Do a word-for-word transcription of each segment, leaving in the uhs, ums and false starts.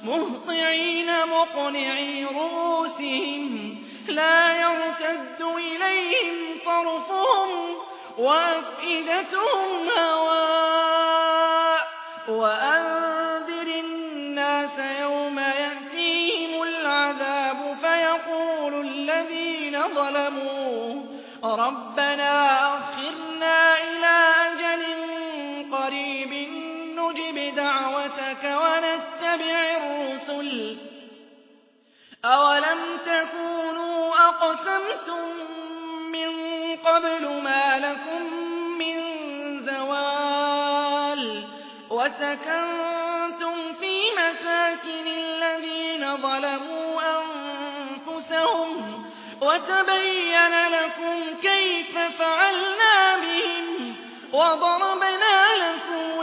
مهطعين مقنعي رؤوسهم لا يرتد إليهم طرفهم وأفئدتهم هواء وأنذر الناس يوم يأتيهم العذاب فيقول الذين ظلموا ربنا أخرنا إلى أجل قريب نجب دعوتك ونتبع الرسل أولم تكونوا أقسمتم من قبل ما لكم من زوال وسكنتم في مساكن الذين ظلموا أنفسهم وتبين لكم كيف فعلنا بهم وضربنا لكم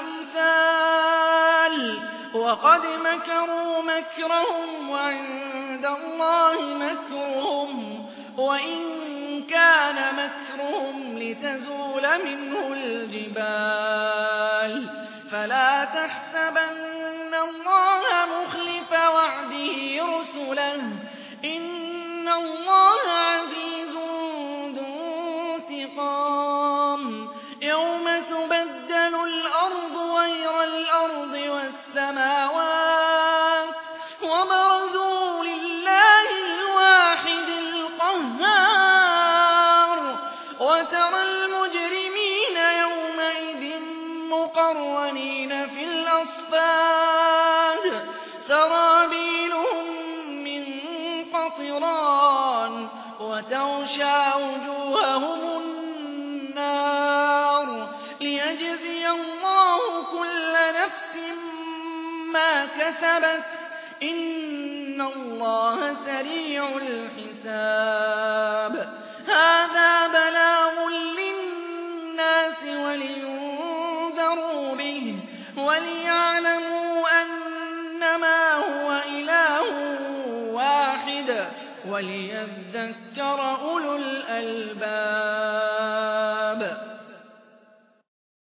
الأمثال وقد مكروا مكرهم وعند الله مكرهم وإن كان مكرهم لتزول منه الجبال فلا تحسبن الله مخلف وعده رسله إن الله عزيز ذو انتقام يوم تبدل الأرض غير الأرض والسماوات وبرزوا لله الواحد القهار وترى المجرمين يومئذ مقرنين في الأصفاد سرابيلهم من قطران وتغشى وجوههم النار ليجزي الله كل نفس ما كسبت إن الله سريع الحساب هذا بلاغ للناس ولينذروا به وليعلموا أنما هو إله واحد وليذكر أولو الألباب